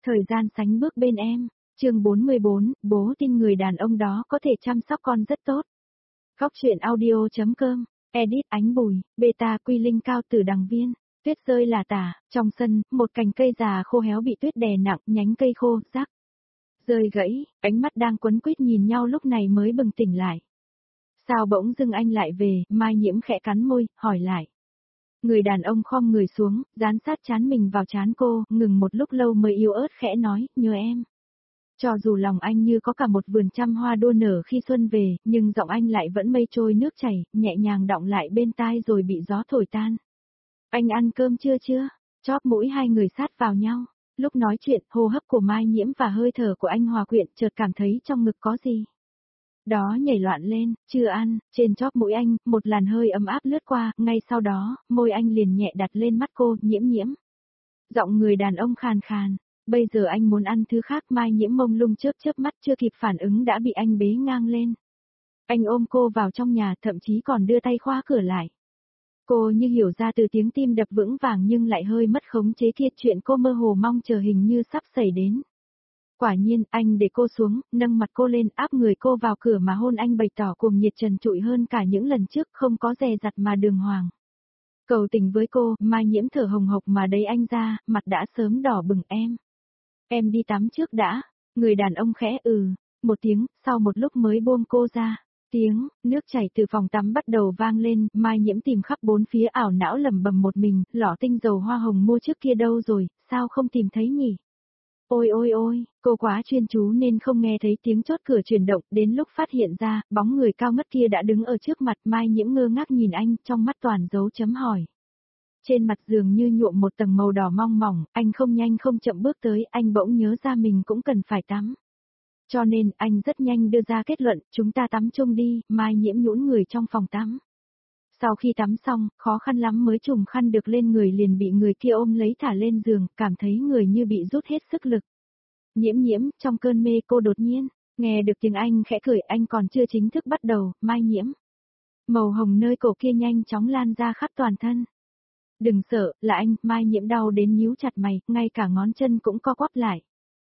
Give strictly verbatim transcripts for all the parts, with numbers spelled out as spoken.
Thời gian sánh bước bên em. Chương bốn mươi bốn, bố tin người đàn ông đó có thể chăm sóc con rất tốt. Góc truyện audio chấm com, edit Ánh Bùi, beta quy linh cao tử đằng viên. Tuyết rơi là tả, trong sân, một cành cây già khô héo bị tuyết đè nặng, nhánh cây khô, rác. Rơi gãy, ánh mắt đang quấn quýt nhìn nhau lúc này mới bừng tỉnh lại. Sao bỗng dưng anh lại về, Mai Nhiễm khẽ cắn môi, hỏi lại. Người đàn ông khom người xuống, dán sát trán mình vào trán cô, ngừng một lúc lâu mới yếu ớt khẽ nói, nhớ em. Cho dù lòng anh như có cả một vườn trăm hoa đua nở khi xuân về, nhưng giọng anh lại vẫn mây trôi nước chảy, nhẹ nhàng đọng lại bên tai rồi bị gió thổi tan. Anh ăn cơm chưa chưa? Chóp mũi hai người sát vào nhau. Lúc nói chuyện, hô hấp của Mai Nhiễm và hơi thở của anh hòa quyện, chợt cảm thấy trong ngực có gì đó nhảy loạn lên, chưa ăn, trên chóp mũi anh, một làn hơi ấm áp lướt qua, ngay sau đó, môi anh liền nhẹ đặt lên mắt cô, Nhiễm Nhiễm. Giọng người đàn ông khàn khàn, bây giờ anh muốn ăn thứ khác. Mai Nhiễm mông lung chớp chớp mắt, chưa kịp phản ứng đã bị anh bế ngang lên. Anh ôm cô vào trong nhà, thậm chí còn đưa tay khóa cửa lại. Cô như hiểu ra từ tiếng tim đập vững vàng nhưng lại hơi mất khống chế kia, chuyện cô mơ hồ mong chờ hình như sắp xảy đến. Quả nhiên, anh để cô xuống, nâng mặt cô lên, áp người cô vào cửa mà hôn anh, bày tỏ cuồng nhiệt trần trụi hơn cả những lần trước, không có dè dặt mà đường hoàng. Cầu tình với cô, Mai Nhiễm thở hồng hộc mà đẩy anh ra, mặt đã sớm đỏ bừng. Em. Em đi tắm trước đã. Người đàn ông khẽ ừ, một tiếng, sau một lúc mới buông cô ra. Tiếng, nước chảy từ phòng tắm bắt đầu vang lên, Mai Nhiễm tìm khắp bốn phía ảo não lẩm bẩm một mình, lọ tinh dầu hoa hồng mua trước kia đâu rồi, sao không tìm thấy nhỉ? Ôi ôi ôi, cô quá chuyên chú nên không nghe thấy tiếng chốt cửa chuyển động, đến lúc phát hiện ra, bóng người cao ngất kia đã đứng ở trước mặt. Mai Nhiễm ngơ ngác nhìn anh, trong mắt toàn dấu chấm hỏi. Trên mặt giường như nhuộm một tầng màu đỏ mong mỏng, anh không nhanh không chậm bước tới, anh bỗng nhớ ra mình cũng cần phải tắm. Cho nên, anh rất nhanh đưa ra kết luận, chúng ta tắm chung đi. Mai Nhiễm nhũn người trong phòng tắm. Sau khi tắm xong, khó khăn lắm mới trùm khăn được lên người liền bị người kia ôm lấy thả lên giường, cảm thấy người như bị rút hết sức lực. Nhiễm Nhiễm, trong cơn mê cô đột nhiên, nghe được tiếng anh khẽ cười, anh còn chưa chính thức bắt đầu, Mai Nhiễm. Màu hồng nơi cổ kia nhanh chóng lan ra khắp toàn thân. Đừng sợ, là anh. Mai Nhiễm đau đến nhíu chặt mày, ngay cả ngón chân cũng co quắp lại.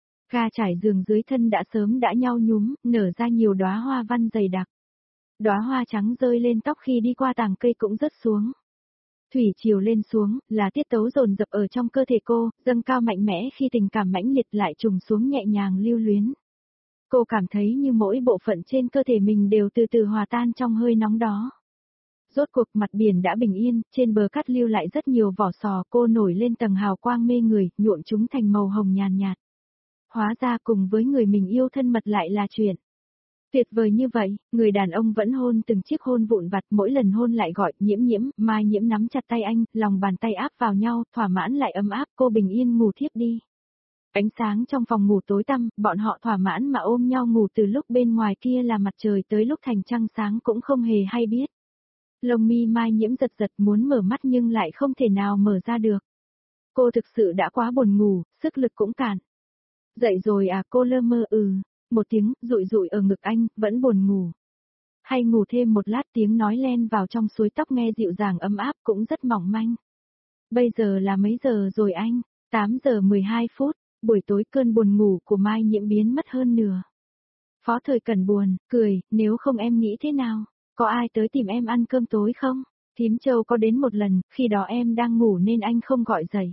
Ga trải giường dưới thân đã sớm đã nhau nhúm, nở ra nhiều đóa hoa văn dày đặc. Đóa hoa trắng rơi lên tóc khi đi qua tàng cây cũng rớt xuống. Thủy triều lên xuống, là tiết tấu dồn dập ở trong cơ thể cô, dâng cao mạnh mẽ khi tình cảm mãnh liệt lại trùng xuống nhẹ nhàng lưu luyến. Cô cảm thấy như mỗi bộ phận trên cơ thể mình đều từ từ hòa tan trong hơi nóng đó. Rốt cuộc mặt biển đã bình yên, trên bờ cát lưu lại rất nhiều vỏ sò, cô nổi lên tầng hào quang mê người, nhuộm chúng thành màu hồng nhàn nhạt. Hóa ra cùng với người mình yêu thân mật lại là chuyện tuyệt vời như vậy. Người đàn ông vẫn hôn từng chiếc hôn vụn vặt, mỗi lần hôn lại gọi, Nhiễm Nhiễm. Mai Nhiễm nắm chặt tay anh, lòng bàn tay áp vào nhau, thỏa mãn lại ấm áp, cô bình yên ngủ thiếp đi. Ánh sáng trong phòng ngủ tối tăm, bọn họ thỏa mãn mà ôm nhau ngủ từ lúc bên ngoài kia là mặt trời tới lúc thành trăng sáng cũng không hề hay biết. Lông mi Mai Nhiễm giật giật muốn mở mắt nhưng lại không thể nào mở ra được. Cô thực sự đã quá buồn ngủ, sức lực cũng cạn. Dậy rồi à? Cô lơ mơ ừ. Một tiếng, rụi rụi ở ngực anh, vẫn buồn ngủ. Hay ngủ thêm một lát, tiếng nói len vào trong suối tóc nghe dịu dàng ấm áp cũng rất mỏng manh. Bây giờ là mấy giờ rồi anh? tám giờ mười hai phút, buổi tối cơn buồn ngủ của Mai Nhiễm biến mất hơn nửa. Phó Thời Cẩn buồn, cười, nếu không em nghĩ thế nào? Có ai tới tìm em ăn cơm tối không? Thím Châu có đến một lần, khi đó em đang ngủ nên anh không gọi dậy.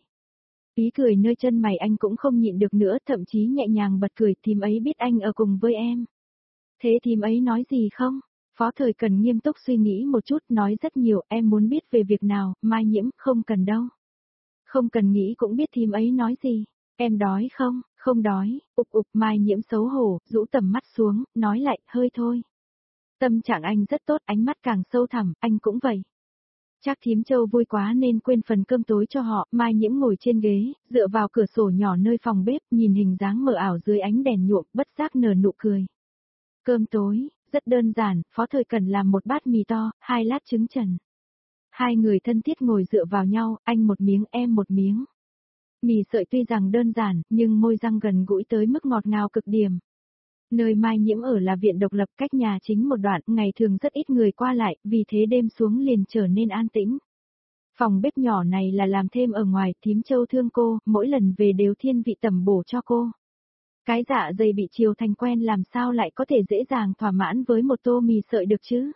Ý cười nơi chân mày anh cũng không nhịn được nữa, thậm chí nhẹ nhàng bật cười, thím ấy biết anh ở cùng với em. Thế thím ấy nói gì không? Phó Thời Cẩn nghiêm túc suy nghĩ một chút, nói rất nhiều. Em muốn biết về việc nào? Mai Nhiễm, không cần đâu. Không cần nghĩ cũng biết thím ấy nói gì. Em đói không? Không đói. Ục ục. Mai Nhiễm xấu hổ, rũ tầm mắt xuống, nói lại, hơi thôi. Tâm trạng anh rất tốt, ánh mắt càng sâu thẳm, anh cũng vậy. Chắc thím Châu vui quá nên quên phần cơm tối cho họ. Mai Nhiễm ngồi trên ghế, dựa vào cửa sổ nhỏ nơi phòng bếp, nhìn hình dáng mờ ảo dưới ánh đèn nhuộm, bất giác nở nụ cười. Cơm tối, rất đơn giản, Phó Thời Cẩn làm một bát mì to, hai lát trứng trần. Hai người thân thiết ngồi dựa vào nhau, anh một miếng em một miếng. Mì sợi tuy rằng đơn giản, nhưng môi răng gần gũi tới mức ngọt ngào cực điểm. Nơi Mai Nhiễm ở là viện độc lập cách nhà chính một đoạn, ngày thường rất ít người qua lại, vì thế đêm xuống liền trở nên an tĩnh. Phòng bếp nhỏ này là làm thêm ở ngoài, thím Châu thương cô, mỗi lần về đều thiên vị tẩm bổ cho cô. Cái dạ dày bị chiều thành quen làm sao lại có thể dễ dàng thỏa mãn với một tô mì sợi được chứ?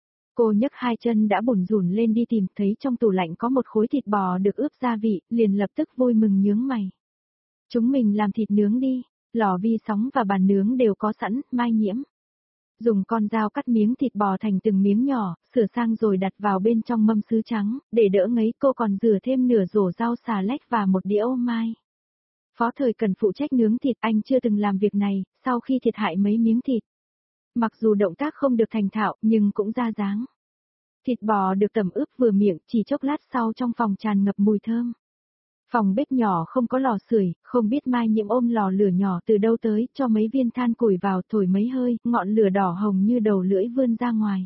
Cô nhấc hai chân đã bủn rủn lên đi tìm, thấy trong tủ lạnh có một khối thịt bò được ướp gia vị, liền lập tức vui mừng nhướng mày. Chúng mình làm thịt nướng đi, lò vi sóng và bàn nướng đều có sẵn, Mai Nhiễm. Dùng con dao cắt miếng thịt bò thành từng miếng nhỏ, sửa sang rồi đặt vào bên trong mâm sứ trắng, để đỡ ngấy cô còn rửa thêm nửa rổ rau xà lách và một đĩa ô mai. Phó Thời Cần phụ trách nướng thịt, anh chưa từng làm việc này, sau khi thiệt hại mấy miếng thịt. Mặc dù động tác không được thành thạo, nhưng cũng ra dáng. Thịt bò được tẩm ướp vừa miệng, chỉ chốc lát sau trong phòng tràn ngập mùi thơm. Phòng bếp nhỏ không có lò sưởi, không biết Mai Nhiễm ôm lò lửa nhỏ từ đâu tới, cho mấy viên than củi vào thổi mấy hơi, ngọn lửa đỏ hồng như đầu lưỡi vươn ra ngoài.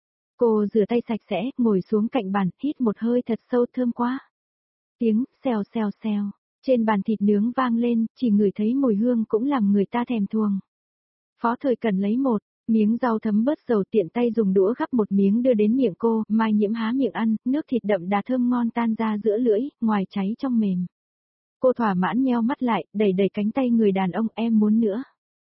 Cô rửa tay sạch sẽ, ngồi xuống cạnh bàn, hít một hơi thật sâu thơm quá. Tiếng xèo xèo xèo, trên bàn thịt nướng vang lên, chỉ ngửi thấy mùi hương cũng làm người ta thèm thuồng. Phó Thời Cần lấy một miếng rau thấm bớt dầu, tiện tay dùng đũa gắp một miếng đưa đến miệng cô, Mai Nhiễm há miệng ăn, nước thịt đậm đà thơm ngon tan ra giữa lưỡi, ngoài cháy trong mềm. Cô thỏa mãn nheo mắt lại, đẩy đẩy cánh tay người đàn ông, em muốn nữa.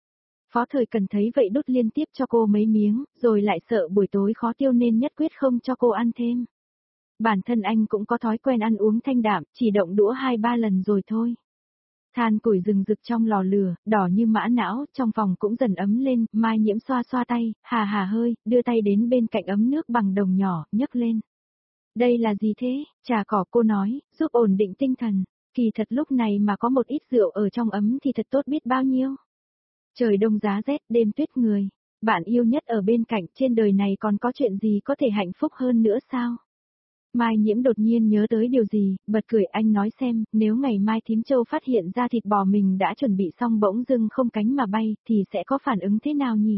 Phó Thời Cần thấy vậy đút liên tiếp cho cô mấy miếng, rồi lại sợ buổi tối khó tiêu nên nhất quyết không cho cô ăn thêm. Bản thân anh cũng có thói quen ăn uống thanh đạm, chỉ động đũa hai ba lần rồi thôi. Than củi rừng rực trong lò lửa, đỏ như mã não, trong phòng cũng dần ấm lên, Mai Nhiễm xoa xoa tay, hà hà hơi, đưa tay đến bên cạnh ấm nước bằng đồng nhỏ, nhấc lên. Đây là gì thế? Trà cỏ, cô nói, giúp ổn định tinh thần. Kỳ thật lúc này mà có một ít rượu ở trong ấm thì thật tốt biết bao nhiêu. Trời đông giá rét, đêm tuyết người. Bạn yêu nhất ở bên cạnh, trên đời này còn có chuyện gì có thể hạnh phúc hơn nữa sao? Mai Nhiễm đột nhiên nhớ tới điều gì, bật cười, anh nói xem, nếu ngày mai thím Châu phát hiện ra thịt bò mình đã chuẩn bị xong bỗng dưng không cánh mà bay, thì sẽ có phản ứng thế nào nhỉ?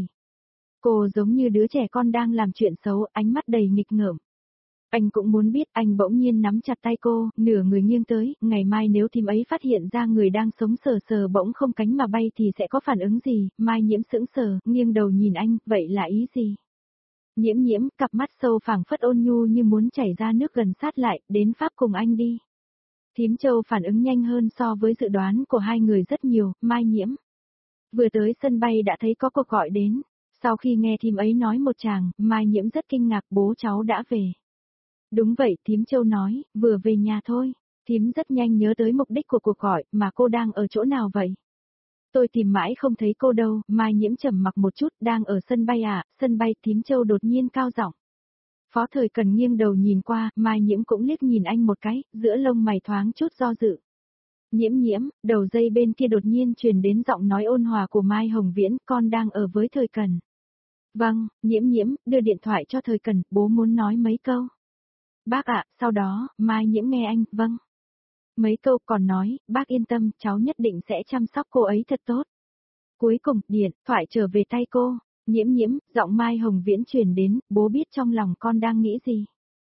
Cô giống như đứa trẻ con đang làm chuyện xấu, ánh mắt đầy nghịch ngợm. Anh cũng muốn biết, anh bỗng nhiên nắm chặt tay cô, nửa người nghiêng tới, ngày mai nếu thím ấy phát hiện ra người đang sống sờ sờ bỗng không cánh mà bay thì sẽ có phản ứng gì? Mai Nhiễm sững sờ, nghiêng đầu nhìn anh, vậy là ý gì? Nhiễm Nhiễm, cặp mắt sâu phảng phất ôn nhu như muốn chảy ra nước, gần sát lại, đến Pháp cùng anh đi. Thím Châu phản ứng nhanh hơn so với dự đoán của hai người rất nhiều, Mai Nhiễm. Vừa tới sân bay đã thấy có cuộc gọi đến, sau khi nghe thím ấy nói một tràng, Mai Nhiễm rất kinh ngạc, bố cháu đã về. Đúng vậy, thím Châu nói, vừa về nhà thôi. Thím rất nhanh nhớ tới mục đích của cuộc gọi, mà cô đang ở chỗ nào vậy? Tôi tìm mãi không thấy cô đâu, Mai Nhiễm trầm mặc một chút, đang ở sân bay à, sân bay, thím Châu đột nhiên cao giọng. Phó Thời Cần nghiêng đầu nhìn qua, Mai Nhiễm cũng liếc nhìn anh một cái, giữa lông mày thoáng chút do dự. Nhiễm Nhiễm, đầu dây bên kia đột nhiên truyền đến giọng nói ôn hòa của Mai Hồng Viễn, con đang ở với Thời Cần. Vâng, Nhiễm Nhiễm, đưa điện thoại cho Thời Cần, bố muốn nói mấy câu. Bác ạ, sau đó, Mai Nhiễm nghe anh, vâng. Mấy câu còn nói, bác yên tâm, cháu nhất định sẽ chăm sóc cô ấy thật tốt. Cuối cùng, điện thoại trở về tay cô, Nhiễm Nhiễm, giọng Mai Hồng Viễn truyền đến, bố biết trong lòng con đang nghĩ gì.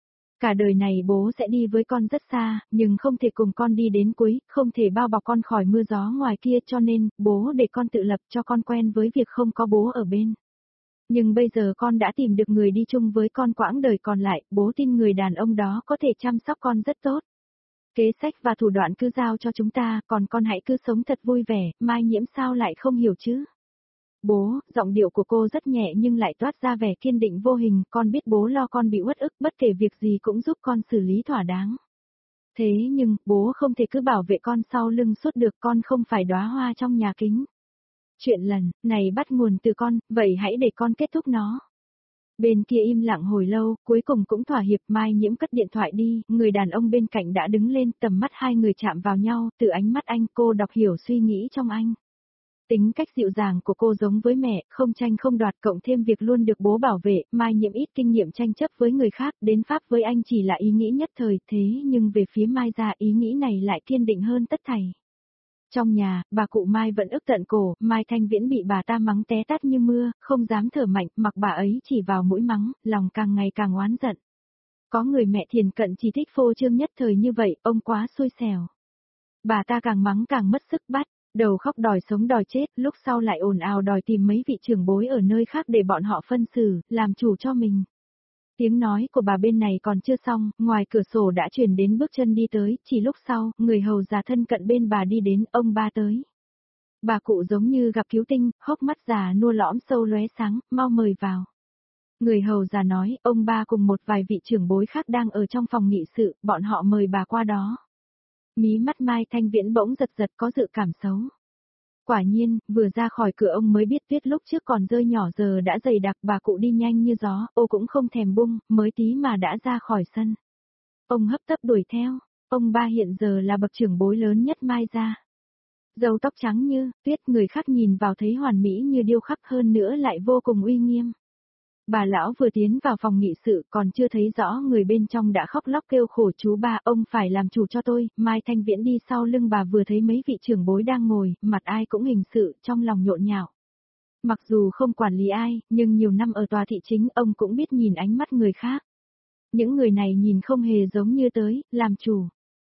Cả đời này bố sẽ đi với con rất xa, nhưng không thể cùng con đi đến cuối, không thể bao bọc con khỏi mưa gió ngoài kia, cho nên, bố để con tự lập cho con quen với việc không có bố ở bên. Nhưng bây giờ con đã tìm được người đi chung với con quãng đời còn lại, bố tin người đàn ông đó có thể chăm sóc con rất tốt. Kế sách và thủ đoạn cứ giao cho chúng ta, còn con hãy cứ sống thật vui vẻ, Mai Nhiễm sao lại không hiểu chứ? Bố, giọng điệu của cô rất nhẹ nhưng lại toát ra vẻ kiên định vô hình, con biết bố lo con bị uất ức, bất kể việc gì cũng giúp con xử lý thỏa đáng. Thế nhưng, bố không thể cứ bảo vệ con sau lưng suốt được, con không phải đóa hoa trong nhà kính. Chuyện lần này bắt nguồn từ con, vậy hãy để con kết thúc nó. Bên kia im lặng hồi lâu, cuối cùng cũng thỏa hiệp. Mai Nhiễm cất điện thoại đi, người đàn ông bên cạnh đã đứng lên, tầm mắt hai người chạm vào nhau, từ ánh mắt anh cô đọc hiểu suy nghĩ trong anh. Tính cách dịu dàng của cô giống với mẹ, không tranh không đoạt, cộng thêm việc luôn được bố bảo vệ, Mai Nhiễm ít kinh nghiệm tranh chấp với người khác, đến Pháp với anh chỉ là ý nghĩ nhất thời, thế nhưng về phía Mai ra ý nghĩ này lại kiên định hơn tất thảy. Trong nhà, bà cụ Mai vẫn ức tận cổ, Mai Thanh Viễn bị bà ta mắng té tát như mưa, không dám thở mạnh, mặc bà ấy chỉ vào mũi mắng, lòng càng ngày càng oán giận. Có người mẹ thiền cận chỉ thích phô trương nhất thời như vậy, ông quá xui xẻo. Bà ta càng mắng càng mất sức bắt, đầu khóc đòi sống đòi chết, lúc sau lại ồn ào đòi tìm mấy vị trưởng bối ở nơi khác để bọn họ phân xử, làm chủ cho mình. Tiếng nói của bà bên này còn chưa xong, ngoài cửa sổ đã truyền đến bước chân đi tới, chỉ lúc sau, người hầu già thân cận bên bà đi đến, ông ba tới. Bà cụ giống như gặp cứu tinh, hốc mắt già nua lõm sâu lóe sáng, mau mời vào. Người hầu già nói, ông ba cùng một vài vị trưởng bối khác đang ở trong phòng nghị sự, bọn họ mời bà qua đó. Mí mắt Mai Thanh Viễn bỗng giật giật có dự cảm xấu. Quả nhiên, vừa ra khỏi cửa ông mới biết tuyết lúc trước còn rơi nhỏ giờ đã dày đặc, bà cụ đi nhanh như gió, ô cũng không thèm bung, mới tí mà đã ra khỏi sân. Ông hấp tấp đuổi theo, ông ba hiện giờ là bậc trưởng bối lớn nhất Mai gia. Râu tóc trắng như tuyết, người khác nhìn vào thấy hoàn mỹ như điêu khắc, hơn nữa lại vô cùng uy nghiêm. Bà lão vừa tiến vào phòng nghị sự còn chưa thấy rõ người bên trong đã khóc lóc kêu khổ, chú ba, ông phải làm chủ cho tôi. Mai Thanh Viễn đi sau lưng bà vừa thấy mấy vị trưởng bối đang ngồi, mặt ai cũng hình sự, trong lòng nhộn nhạo. Mặc dù không quản lý ai, nhưng nhiều năm ở tòa thị chính ông cũng biết nhìn ánh mắt người khác. Những người này nhìn không hề giống như tới, làm chủ,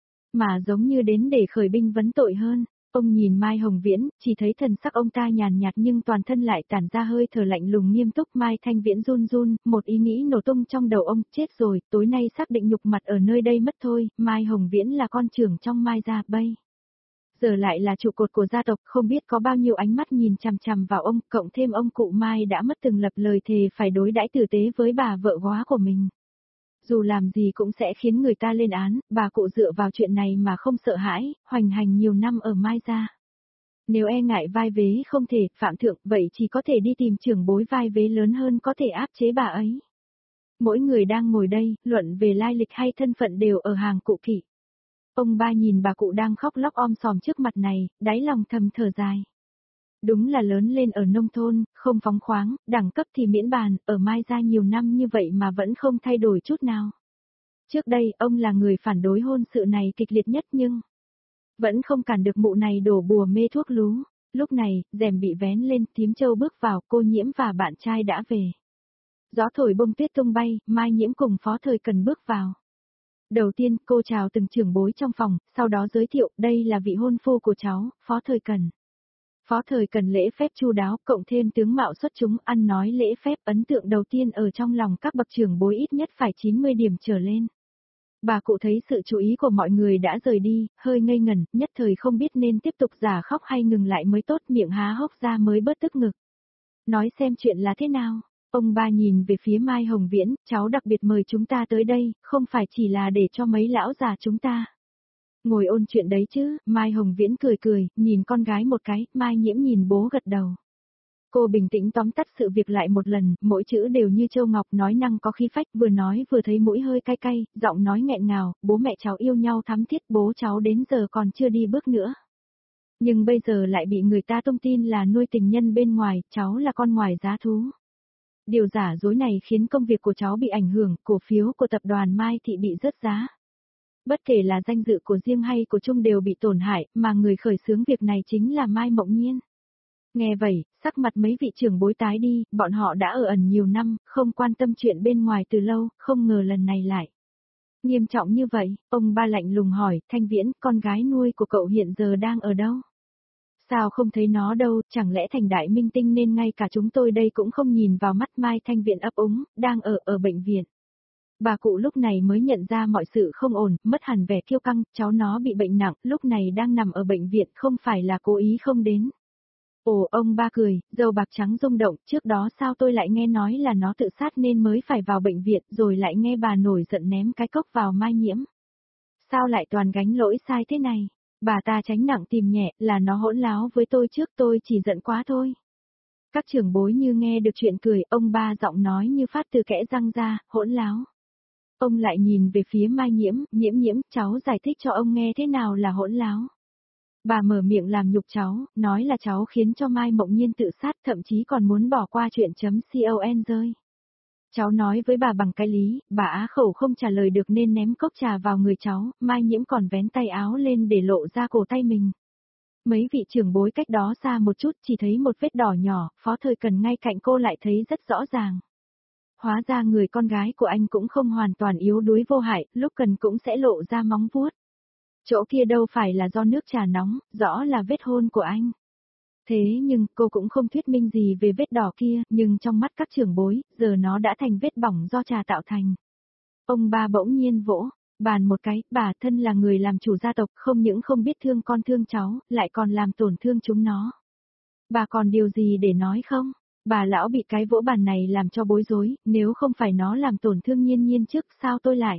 mà giống như đến để khởi binh vấn tội hơn. Ông nhìn Mai Hồng Viễn, chỉ thấy thần sắc ông ta nhàn nhạt nhưng toàn thân lại tản ra hơi thở lạnh lùng nghiêm túc. Mai Thanh Viễn run run, một ý nghĩ nổ tung trong đầu ông, chết rồi, tối nay xác định nhục mặt ở nơi đây mất thôi. Mai Hồng Viễn là con trưởng trong Mai gia, bây giờ lại là trụ cột của gia tộc, không biết có bao nhiêu ánh mắt nhìn chằm chằm vào ông, cộng thêm ông cụ Mai đã mất từng lập lời thề phải đối đãi tử tế với bà vợ góa của mình. Dù làm gì cũng sẽ khiến người ta lên án, bà cụ dựa vào chuyện này mà không sợ hãi, hoành hành nhiều năm ở Mai gia. Nếu e ngại vai vế không thể, phạm thượng, vậy chỉ có thể đi tìm trưởng bối vai vế lớn hơn có thể áp chế bà ấy. Mỗi người đang ngồi đây, luận về lai lịch hay thân phận đều ở hàng cụ kỵ. Ông ba nhìn bà cụ đang khóc lóc om sòm trước mặt này, đáy lòng thầm thở dài. Đúng là lớn lên ở nông thôn, không phóng khoáng, đẳng cấp thì miễn bàn, ở Mai gia nhiều năm như vậy mà vẫn không thay đổi chút nào. Trước đây, ông là người phản đối hôn sự này kịch liệt nhất nhưng vẫn không cản được mụ này đổ bùa mê thuốc lú. Lúc này, rèm bị vén lên, Thím Châu bước vào, cô Nhiễm và bạn trai đã về. Gió thổi bông tuyết tung bay, Mai Nhiễm cùng Phó Thời Cần bước vào. Đầu tiên, cô chào từng trưởng bối trong phòng, sau đó giới thiệu, đây là vị hôn phu của cháu, Phó Thời Cần. Phó Thời Cần lễ phép chu đáo, cộng thêm tướng mạo xuất chúng, ăn nói lễ phép, ấn tượng đầu tiên ở trong lòng các bậc trưởng bối ít nhất phải chín mươi điểm trở lên. Bà cụ thấy sự chú ý của mọi người đã rời đi, hơi ngây ngẩn, nhất thời không biết nên tiếp tục giả khóc hay ngừng lại mới tốt, miệng há hốc ra mới bớt tức ngực. Nói xem chuyện là thế nào. Ông ba nhìn về phía Mai Hồng Viễn, cháu đặc biệt mời chúng ta tới đây, không phải chỉ là để cho mấy lão già chúng ta ngồi ôn chuyện đấy chứ. Mai Hồng Viễn cười cười, nhìn con gái một cái, Mai Nhiễm nhìn bố gật đầu. Cô bình tĩnh tóm tắt sự việc lại một lần, mỗi chữ đều như châu ngọc, nói năng có khí phách, vừa nói vừa thấy mũi hơi cay cay, giọng nói nghẹn ngào, bố mẹ cháu yêu nhau thắm thiết, bố cháu đến giờ còn chưa đi bước nữa. Nhưng bây giờ lại bị người ta tung tin là nuôi tình nhân bên ngoài, cháu là con ngoài giá thú. Điều giả dối này khiến công việc của cháu bị ảnh hưởng, cổ phiếu của tập đoàn Mai Thị bị rớt giá. Bất kể là danh dự của riêng hay của chung đều bị tổn hại, mà người khởi xướng việc này chính là Mai Mộng Nhiên. Nghe vậy, sắc mặt mấy vị trưởng bối tái đi, bọn họ đã ở ẩn nhiều năm, không quan tâm chuyện bên ngoài từ lâu, không ngờ lần này lại nghiêm trọng như vậy. Ông ba lạnh lùng hỏi, Thanh Viễn, con gái nuôi của cậu hiện giờ đang ở đâu? Sao không thấy nó đâu, chẳng lẽ thành đại minh tinh nên ngay cả chúng tôi đây cũng không nhìn vào mắt? Mai Thanh Viễn ấp úng, đang ở ở bệnh viện. Bà cụ lúc này mới nhận ra mọi sự không ổn, mất hẳn vẻ kiêu căng, cháu nó bị bệnh nặng, lúc này đang nằm ở bệnh viện, không phải là cố ý không đến. Ồ, ông ba cười, râu bạc trắng rung động, trước đó sao tôi lại nghe nói là nó tự sát nên mới phải vào bệnh viện, rồi lại nghe bà nổi giận ném cái cốc vào Mai Nhiễm. Sao lại toàn gánh lỗi sai thế này? Bà ta tránh nặng tìm nhẹ, là nó hỗn láo với tôi trước, tôi chỉ giận quá thôi. Các trưởng bối như nghe được chuyện cười, ông ba giọng nói như phát từ kẽ răng ra, hỗn láo. Ông lại nhìn về phía Mai Nhiễm, Nhiễm Nhiễm, cháu giải thích cho ông nghe thế nào là hỗn láo. Bà mở miệng làm nhục cháu, nói là cháu khiến cho Mai Mộng Nhiên tự sát, thậm chí còn muốn bỏ qua chuyện chấm con rơi. Cháu nói với bà bằng cái lý, bà á khẩu không trả lời được nên ném cốc trà vào người cháu, Mai Nhiễm còn vén tay áo lên để lộ ra cổ tay mình. Mấy vị trưởng bối cách đó xa một chút chỉ thấy một vết đỏ nhỏ, Phó Thời Cần ngay cạnh cô lại thấy rất rõ ràng. Hóa ra người con gái của anh cũng không hoàn toàn yếu đuối vô hại, lúc cần cũng sẽ lộ ra móng vuốt. Chỗ kia đâu phải là do nước trà nóng, rõ là vết hôn của anh. Thế nhưng cô cũng không thuyết minh gì về vết đỏ kia, nhưng trong mắt các trưởng bối, giờ nó đã thành vết bỏng do trà tạo thành. Ông ba bỗng nhiên vỗ bàn một cái, bà thân là người làm chủ gia tộc, không những không biết thương con thương cháu, lại còn làm tổn thương chúng nó. Bà còn điều gì để nói không? Bà lão bị cái vỗ bàn này làm cho bối rối, nếu không phải nó làm tổn thương Nhiên Nhiên trước, sao tôi lại?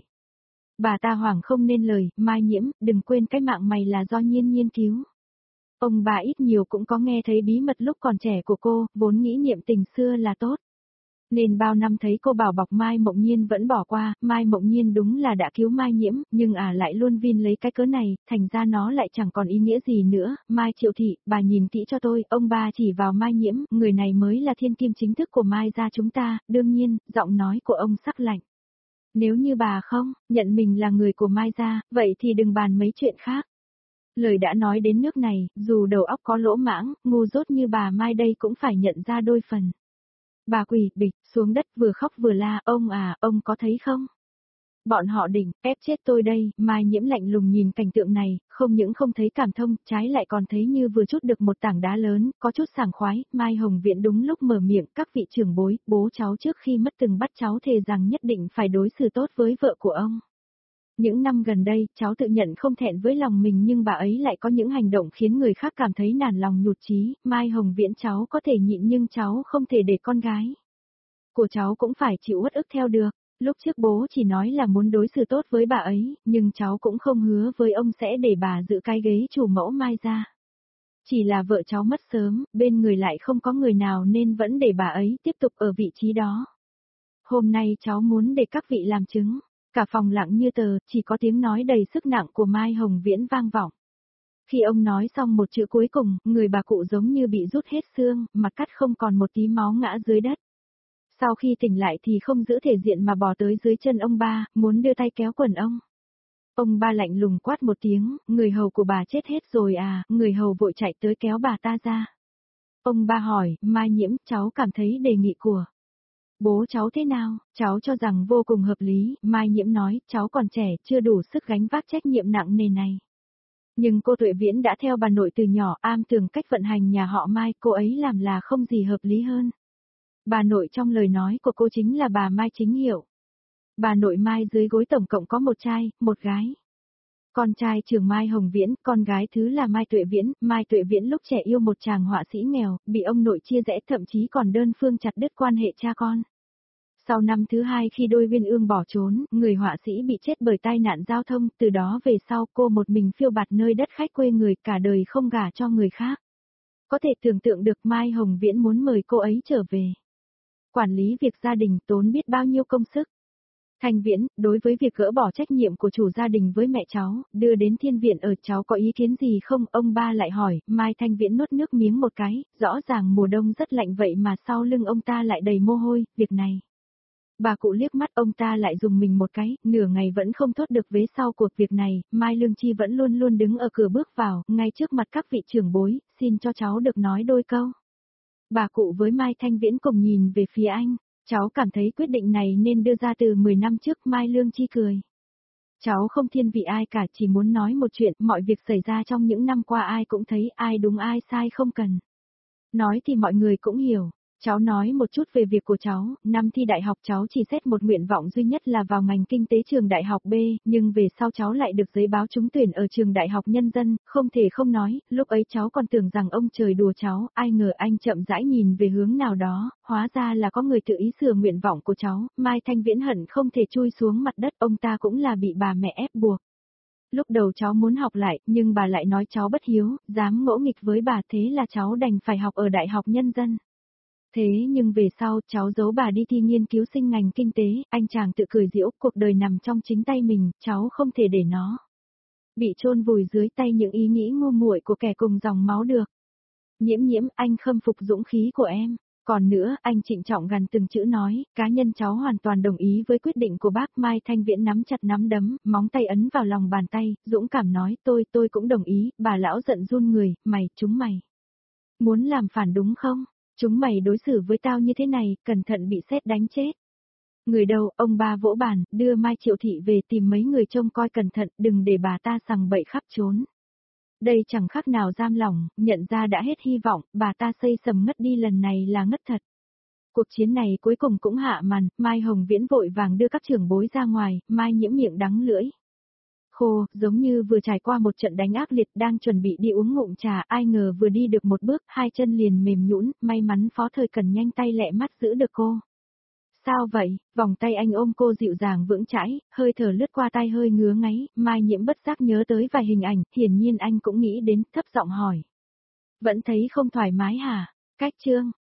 Bà ta hoảng không nên lời, Mai Nhiễm, đừng quên cái mạng mày là do Nhiên Nhiên cứu. Ông bà ít nhiều cũng có nghe thấy bí mật lúc còn trẻ của cô, vốn nghĩ niệm tình xưa là tốt. Nên bao năm thấy cô bảo bọc Mai Mộng Nhiên vẫn bỏ qua, Mai Mộng Nhiên đúng là đã cứu Mai Nhiễm, nhưng à lại luôn vin lấy cái cớ này, thành ra nó lại chẳng còn ý nghĩa gì nữa. Mai Triệu Thị, bà nhìn kỹ cho tôi, ông ba chỉ vào Mai Nhiễm, người này mới là thiên kim chính thức của Mai gia chúng ta, đương nhiên, giọng nói của ông sắc lạnh. Nếu như bà không, nhận mình là người của Mai gia, vậy thì đừng bàn mấy chuyện khác. Lời đã nói đến nước này, dù đầu óc có lỗ mãng, ngu dốt như bà Mai đây cũng phải nhận ra đôi phần. Bà quỳ, bịch, xuống đất vừa khóc vừa la, ông à, ông có thấy không? Bọn họ định, ép chết tôi đây, Mai Nhiễm lạnh lùng nhìn cảnh tượng này, không những không thấy cảm thông, trái lại còn thấy như vừa chút được một tảng đá lớn, có chút sảng khoái, Mai Hồng Viễn đúng lúc mở miệng, các vị trưởng bối, bố cháu trước khi mất từng bắt cháu thề rằng nhất định phải đối xử tốt với vợ của ông. Những năm gần đây, cháu tự nhận không thẹn với lòng mình nhưng bà ấy lại có những hành động khiến người khác cảm thấy nản lòng nhụt chí, Mai Hồng Viễn cháu có thể nhịn nhưng cháu không thể để con gái của cháu cũng phải chịu uất ức theo được. Lúc trước bố chỉ nói là muốn đối xử tốt với bà ấy, nhưng cháu cũng không hứa với ông sẽ để bà giữ cái ghế chủ mẫu Mai ra. Chỉ là vợ cháu mất sớm, bên người lại không có người nào nên vẫn để bà ấy tiếp tục ở vị trí đó. Hôm nay cháu muốn để các vị làm chứng. Cả phòng lặng như tờ, chỉ có tiếng nói đầy sức nặng của Mai Hồng Viễn vang vọng. Khi ông nói xong một chữ cuối cùng, người bà cụ giống như bị rút hết xương, mặt cắt không còn một tí máu ngã dưới đất. Sau khi tỉnh lại thì không giữ thể diện mà bò tới dưới chân ông ba, muốn đưa tay kéo quần ông. Ông ba lạnh lùng quát một tiếng, người hầu của bà chết hết rồi à, người hầu vội chạy tới kéo bà ta ra. Ông ba hỏi, Mai Nhiễm, cháu cảm thấy đề nghị của bố cháu thế nào? Cháu cho rằng vô cùng hợp lý, Mai Nhiễm nói, cháu còn trẻ, chưa đủ sức gánh vác trách nhiệm nặng nề này. Nhưng cô Tuệ Viễn đã theo bà nội từ nhỏ, am tường cách vận hành nhà họ Mai, cô ấy làm là không gì hợp lý hơn. Bà nội trong lời nói của cô chính là bà Mai Chính Hiệu. Bà nội Mai dưới gối tổng cộng có một trai, một gái. Con trai trưởng Mai Hồng Viễn, con gái thứ là Mai Tuệ Viễn, Mai Tuệ Viễn lúc trẻ yêu một chàng họa sĩ nghèo, bị ông nội chia rẽ thậm chí còn đơn phương chặt đứt quan hệ cha con. Sau năm thứ hai khi đôi viên ương bỏ trốn, người họa sĩ bị chết bởi tai nạn giao thông, từ đó về sau cô một mình phiêu bạt nơi đất khách quê người cả đời không gả cho người khác. Có thể tưởng tượng được Mai Hồng Viễn muốn mời cô ấy trở về. Quản lý việc gia đình tốn biết bao nhiêu công sức. Thanh Viễn, đối với việc gỡ bỏ trách nhiệm của chủ gia đình với mẹ cháu, đưa đến thiên viện ở cháu có ý kiến gì không? Ông ba lại hỏi, Mai Thanh Viễn nuốt nước miếng một cái, rõ ràng mùa đông rất lạnh vậy mà sau lưng ông ta lại đầy mồ hôi, việc này. Bà cụ liếc mắt ông ta lại dùng mình một cái, nửa ngày vẫn không thoát được vế sau cuộc việc này, Mai Lương Chi vẫn luôn luôn đứng ở cửa bước vào, ngay trước mặt các vị trưởng bối, xin cho cháu được nói đôi câu. Bà cụ với Mai Thanh Viễn cùng nhìn về phía anh. Cháu cảm thấy quyết định này nên đưa ra từ mười năm trước, Mai Lương Chi cười. Cháu không thiên vị ai cả, chỉ muốn nói một chuyện, mọi việc xảy ra trong những năm qua ai cũng thấy ai đúng ai sai không cần. Nói thì mọi người cũng hiểu. Cháu nói một chút về việc của cháu, năm thi đại học cháu chỉ xét một nguyện vọng duy nhất là vào ngành kinh tế trường đại học B, nhưng về sau cháu lại được giấy báo trúng tuyển ở trường đại học nhân dân, không thể không nói, lúc ấy cháu còn tưởng rằng ông trời đùa cháu, ai ngờ anh chậm rãi nhìn về hướng nào đó, hóa ra là có người tự ý sửa nguyện vọng của cháu, Mai Thanh Viễn hận không thể chui xuống mặt đất, ông ta cũng là bị bà mẹ ép buộc. Lúc đầu cháu muốn học lại, nhưng bà lại nói cháu bất hiếu, dám ngỗ nghịch với bà, thế là cháu đành phải học ở đại học nhân dân. Thế nhưng về sau, cháu giấu bà đi thi nghiên cứu sinh ngành kinh tế, anh chàng tự cười giễu, cuộc đời nằm trong chính tay mình, cháu không thể để nó bị chôn vùi dưới tay những ý nghĩ ngu muội của kẻ cùng dòng máu được. Nhiễm Nhiễm, anh khâm phục dũng khí của em. Còn nữa, anh trịnh trọng gằn từng chữ nói, cá nhân cháu hoàn toàn đồng ý với quyết định của bác. Mai Thanh Viễn nắm chặt nắm đấm, móng tay ấn vào lòng bàn tay, dũng cảm nói, tôi, tôi cũng đồng ý. Bà lão giận run người, mày, chúng mày muốn làm phản đúng không? Chúng mày đối xử với tao như thế này, cẩn thận bị sét đánh chết. Người đâu, ông ba vỗ bàn, đưa Mai Triệu Thị về tìm mấy người trông coi cẩn thận, đừng để bà ta sằng bậy khắp trốn. Đây chẳng khác nào giam lỏng, nhận ra đã hết hy vọng, bà ta xây sầm ngất đi lần này là ngất thật. Cuộc chiến này cuối cùng cũng hạ màn, Mai Hồng Viễn vội vàng đưa các trưởng bối ra ngoài, Mai Nhiễm miệng đắng lưỡi khô, giống như vừa trải qua một trận đánh ác liệt, đang chuẩn bị đi uống ngụm trà, ai ngờ vừa đi được một bước, hai chân liền mềm nhũn, may mắn Phó Thời Cần nhanh tay lẹ mắt giữ được cô. Sao vậy? Vòng tay anh ôm cô dịu dàng vững chãi, hơi thở lướt qua tai hơi ngứa ngáy, Mai Nhiễm bất giác nhớ tới vài hình ảnh, hiển nhiên anh cũng nghĩ đến, thấp giọng hỏi. Vẫn thấy không thoải mái hả? Cách Trương,